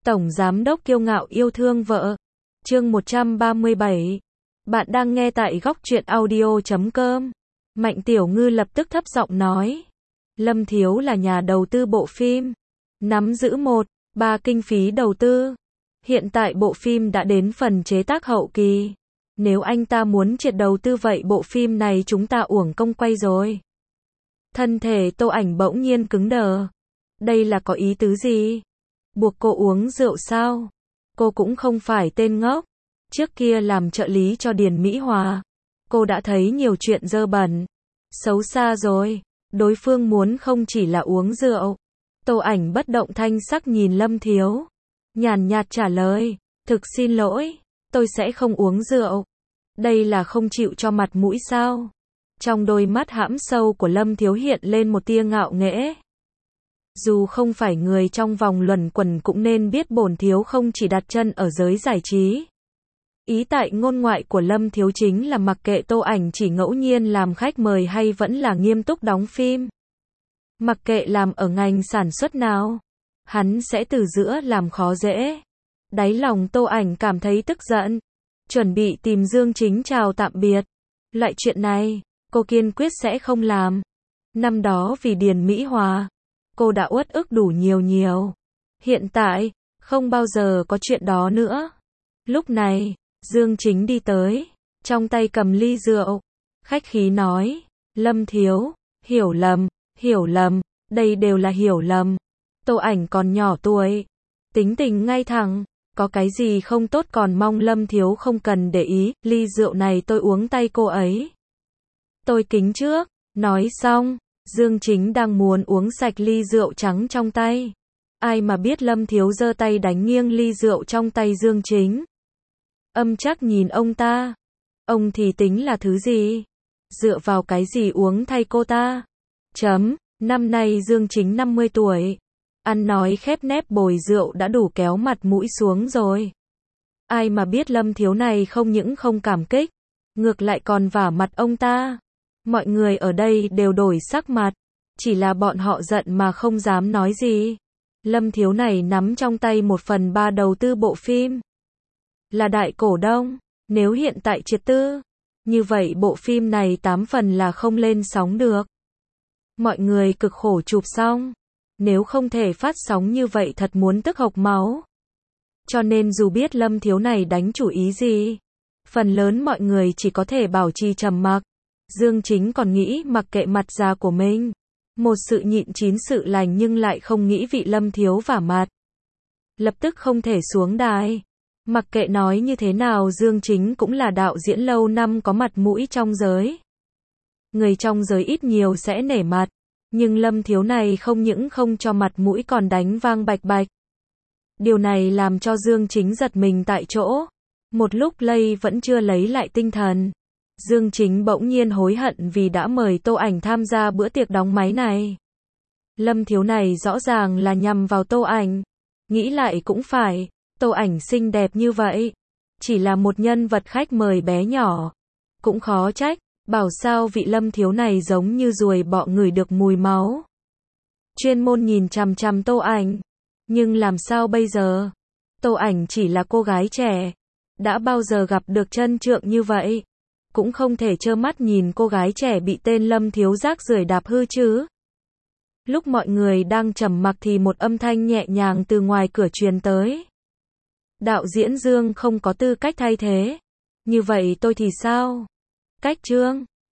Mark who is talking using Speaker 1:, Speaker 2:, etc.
Speaker 1: Tổng giám đốc kiêu ngạo yêu thương vợ. Chương 137. Bạn đang nghe tại góc truyện audio.com. Mạnh Tiểu Ngư lập tức thấp giọng nói. Lâm Thiếu là nhà đầu tư bộ phim. Nắm giữ 1/3 kinh phí đầu tư. Hiện tại bộ phim đã đến phần chế tác hậu kỳ. Nếu anh ta muốn triệt đầu tư vậy bộ phim này chúng ta uổng công quay rồi. Thân thể Tô Ảnh bỗng nhiên cứng đờ. Đây là có ý tứ gì? Buộc cô uống rượu sao? Cô cũng không phải tên ngốc. Trước kia làm trợ lý cho Điền Mỹ Hòa, cô đã thấy nhiều chuyện dơ bẩn, xấu xa rồi. Đối phương muốn không chỉ là uống rượu. Tô Ảnh bất động thanh sắc nhìn Lâm Thiếu, nhàn nhạt trả lời, thực xin lỗi, tôi sẽ không uống rượu. Đây là không chịu cho mặt mũi sao? Trong đôi mắt hãm sâu của Lâm Thiếu hiện lên một tia ngạo nghễ. Dù không phải người trong vòng luẩn quẩn cũng nên biết bổn thiếu không chỉ đặt chân ở giới giải trí. Ý tại ngôn ngoại của Lâm Thiếu chính là mặc kệ Tô Ảnh chỉ ngẫu nhiên làm khách mời hay vẫn là nghiêm túc đóng phim. Mặc kệ làm ở ngành sản xuất nào, hắn sẽ từ giữa làm khó dễ. Đáy lòng Tô Ảnh cảm thấy tức giận, chuẩn bị tìm Dương Chính chào tạm biệt. Loại chuyện này, cô kiên quyết sẽ không làm. Năm đó vì Điền Mỹ Hòa, cô đã uất ức đủ nhiều. Hiện tại, không bao giờ có chuyện đó nữa. Lúc này, Dương Chính đi tới, trong tay cầm ly rượu, khách khí nói, Lâm Thiếu, hiểu lầm, đây đều là hiểu lầm. Tô Ảnh còn nhỏ tuổi, tính tình ngay thẳng, có cái gì không tốt còn mong Lâm Thiếu không cần để ý, ly rượu này tôi uống tay cô ấy. Tôi kính trước, nói xong. Dương Chính đang muốn uống sạch ly rượu trắng trong tay. Ai mà biết Lâm Thiếu giơ tay đánh nghiêng ly rượu trong tay Dương Chính. Âm chắc nhìn ông ta. Ông thì tính là thứ gì? Dựa vào cái gì uống thay cô ta? Năm nay Dương Chính 50 tuổi. Ăn nói khép nép bồi rượu đã đủ kéo mặt mũi xuống rồi. Ai mà biết Lâm Thiếu này không những không cảm kích, ngược lại còn vả mặt ông ta. Mọi người ở đây đều đổi sắc mặt, chỉ là bọn họ giận mà không dám nói gì. Lâm Thiếu này nắm trong tay 1/3 đầu tư bộ phim. Là đại cổ đông, nếu hiện tại triệt tư, như vậy bộ phim này 8 phần là không lên sóng được. Mọi người cực khổ chụp xong, nếu không thể phát sóng như vậy thật muốn tức hộc máu. Cho nên dù biết Lâm Thiếu này đánh chủ ý gì, phần lớn mọi người chỉ có thể bảo trì trầm mặc. Dương Chính còn nghĩ mặc kệ mặt già của mình. Một sự nhịn chín sự lành nhưng lại không nghĩ vị Lâm Thiếu vả mặt. Lập tức không thể xuống đài. Mặc kệ nói như thế nào Dương Chính cũng là đạo diễn lâu năm có mặt mũi trong giới. Người trong giới ít nhiều sẽ nể mặt. Nhưng Lâm Thiếu này không những không cho mặt mũi còn đánh vang bạch bạch. Điều này làm cho Dương Chính giật mình tại chỗ. Một lúc lây vẫn chưa lấy lại tinh thần. Dương Chính bỗng nhiên hối hận vì đã mời Tô Ảnh tham gia bữa tiệc đóng máy này. Lâm Thiếu này rõ ràng là nhằm vào Tô Ảnh. Nghĩ lại cũng phải, Tô Ảnh xinh đẹp như vậy, chỉ là một nhân vật khách mời bé nhỏ. Cũng khó trách, bảo sao vị Lâm Thiếu này giống như ruồi bọ ngửi được mùi máu. Chuyên môn nhìn chằm chằm Tô Ảnh. Nhưng làm sao bây giờ? Tô Ảnh chỉ là cô gái trẻ. Đã bao giờ gặp được chân trượng như vậy? Cũng không thể trơ mắt nhìn cô gái trẻ bị tên Lâm Thiếu rác rưởi đạp hư chứ. Lúc mọi người đang trầm mặc thì một âm thanh nhẹ nhàng từ ngoài cửa truyền tới. Đạo diễn Dương không có tư cách thay thế. Như vậy tôi thì sao? Cách Trương.